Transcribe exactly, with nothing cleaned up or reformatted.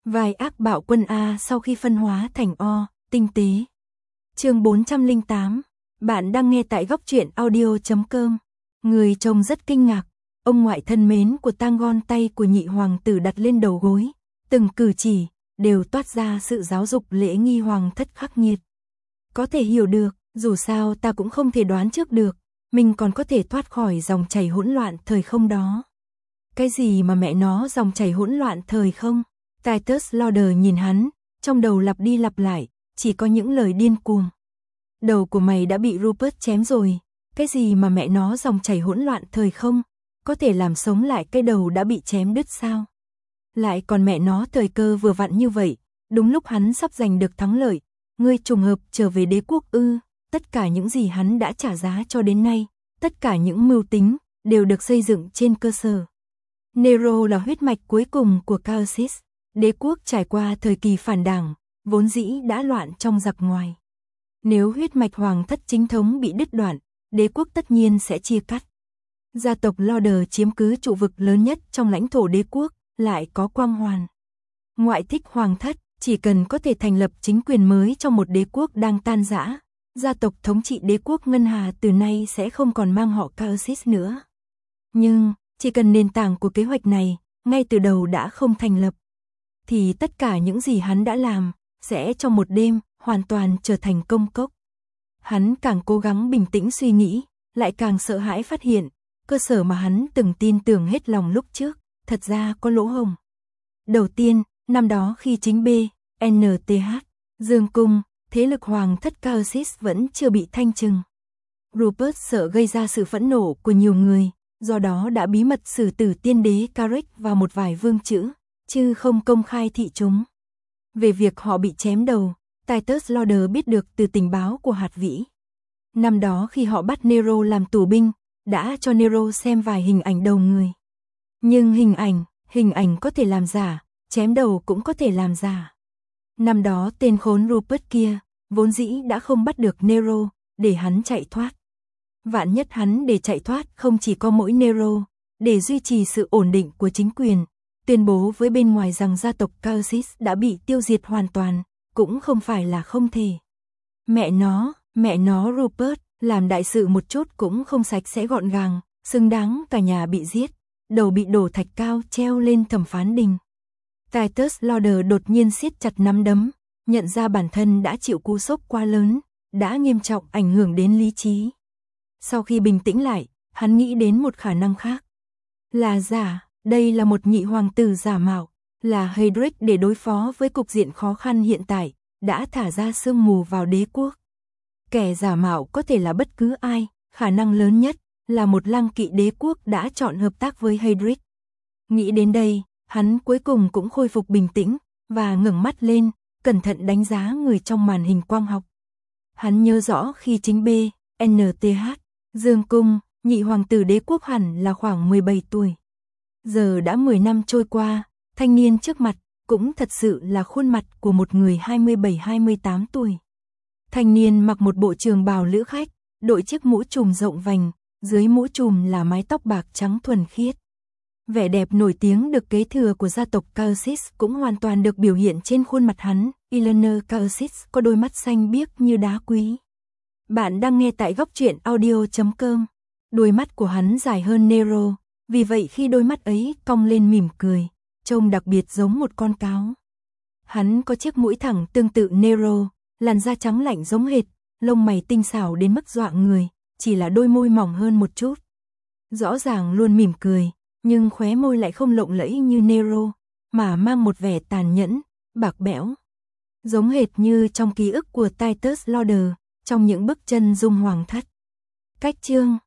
Vai ác bạo quân A sau khi phân hóa thành O, tinh tế. Chương bốn trăm lẻ tám. Bạn đang nghe tại góc truyện audio chấm com. Người chồng rất kinh ngạc, ông ngoại thân mến của Tangon tay của nhị hoàng tử đặt lên đầu gối, từng cử chỉ đều toát ra sự giáo dục lễ nghi hoàng thất khắc nghiệt. Có thể hiểu được, dù sao ta cũng không thể đoán trước được, mình còn có thể thoát khỏi dòng chảy hỗn loạn thời không đó. Cái gì mà mẹ nó dòng chảy hỗn loạn thời không? Titus Lauder nhìn hắn, trong đầu lặp đi lặp lại, chỉ có những lời điên cuồng. Đầu của mày đã bị Rupert chém rồi, cái gì mà mẹ nó dòng chảy hỗn loạn thời không? Có thể làm sống lại cái đầu đã bị chém đứt sao? Lại còn mẹ nó thời cơ vừa vặn như vậy, đúng lúc hắn sắp giành được thắng lợi, ngươi trùng hợp trở về đế quốc ư? Tất cả những gì hắn đã trả giá cho đến nay, tất cả những mưu tính, đều được xây dựng trên cơ sở. Nero là huyết mạch cuối cùng của Caersis. Đế quốc trải qua thời kỳ phản đảng, vốn dĩ đã loạn trong giặc ngoài. Nếu huyết mạch hoàng thất chính thống bị đứt đoạn, đế quốc tất nhiên sẽ chia cắt. Gia tộc Lauder chiếm cứ trụ vực lớn nhất trong lãnh thổ đế quốc, lại có quang hoàn. Ngoại thích hoàng thất, chỉ cần có thể thành lập chính quyền mới trong một đế quốc đang tan rã, gia tộc thống trị đế quốc Ngân Hà từ nay sẽ không còn mang họ Caersis nữa. Nhưng, chỉ cần nền tảng của kế hoạch này, ngay từ đầu đã không thành lập, thì tất cả những gì hắn đã làm, sẽ trong một đêm, hoàn toàn trở thành công cốc. Hắn càng cố gắng bình tĩnh suy nghĩ, lại càng sợ hãi phát hiện, cơ sở mà hắn từng tin tưởng hết lòng lúc trước, thật ra có lỗ hổng. Đầu tiên, năm đó khi chính B, N T H, Dương Cung, thế lực hoàng thất Caersis vẫn chưa bị thanh trừng. Rupert sợ gây ra sự phẫn nộ của nhiều người, do đó đã bí mật xử tử tiên đế Carrick và một vài vương chữ, chứ không công khai thị chúng. Về việc họ bị chém đầu, Titus Lauder biết được từ tình báo của hạt vĩ. Năm đó khi họ bắt Nero làm tù binh, đã cho Nero xem vài hình ảnh đầu người. Nhưng hình ảnh, hình ảnh có thể làm giả, chém đầu cũng có thể làm giả. Năm đó tên khốn Rupert kia, vốn dĩ đã không bắt được Nero, để hắn chạy thoát. Vạn nhất hắn để chạy thoát không chỉ có mỗi Nero, để duy trì sự ổn định của chính quyền, tuyên bố với bên ngoài rằng gia tộc Caersis đã bị tiêu diệt hoàn toàn, cũng không phải là không thể. Mẹ nó, mẹ nó Rupert, làm đại sự một chút cũng không sạch sẽ gọn gàng, xứng đáng cả nhà bị giết, đầu bị đổ thạch cao treo lên thẩm phán đình. Titus Lauder đột nhiên siết chặt nắm đấm, nhận ra bản thân đã chịu cú sốc quá lớn, đã nghiêm trọng ảnh hưởng đến lý trí. Sau khi bình tĩnh lại, hắn nghĩ đến một khả năng khác. Là giả, đây là một nhị hoàng tử giả mạo, là Heydrich để đối phó với cục diện khó khăn hiện tại, đã thả ra sương mù vào đế quốc. Kẻ giả mạo có thể là bất cứ ai, khả năng lớn nhất là một lăng kỵ đế quốc đã chọn hợp tác với Heydrich. Nghĩ đến đây, hắn cuối cùng cũng khôi phục bình tĩnh, và ngẩng mắt lên, cẩn thận đánh giá người trong màn hình quang học. Hắn nhớ rõ khi chính B, N T H, Dương Cung, nhị hoàng tử đế quốc hẳn là khoảng mười bảy tuổi. Giờ đã mười năm trôi qua, thanh niên trước mặt cũng thật sự là khuôn mặt của một người hai mươi bảy hai mươi tám tuổi. Thanh niên mặc một bộ trường bào lữ khách, đội chiếc mũ trùm rộng vành, dưới mũ trùm là mái tóc bạc trắng thuần khiết. Vẻ đẹp nổi tiếng được kế thừa của gia tộc Caersis cũng hoàn toàn được biểu hiện trên khuôn mặt hắn. Eleanor Caersis có đôi mắt xanh biếc như đá quý. Bạn đang nghe tại góc truyện audio chấm com. Đôi mắt của hắn dài hơn Nero, vì vậy khi đôi mắt ấy cong lên mỉm cười, trông đặc biệt giống một con cáo. Hắn có chiếc mũi thẳng tương tự Nero, làn da trắng lạnh giống hệt, lông mày tinh xảo đến mức dọa người, chỉ là đôi môi mỏng hơn một chút. Rõ ràng luôn mỉm cười, nhưng khóe môi lại không lộng lẫy như Nero, mà mang một vẻ tàn nhẫn, bạc bẽo. Giống hệt như trong ký ức của Titus Lauder, trong những bước chân dung hoàng thất. Cách chương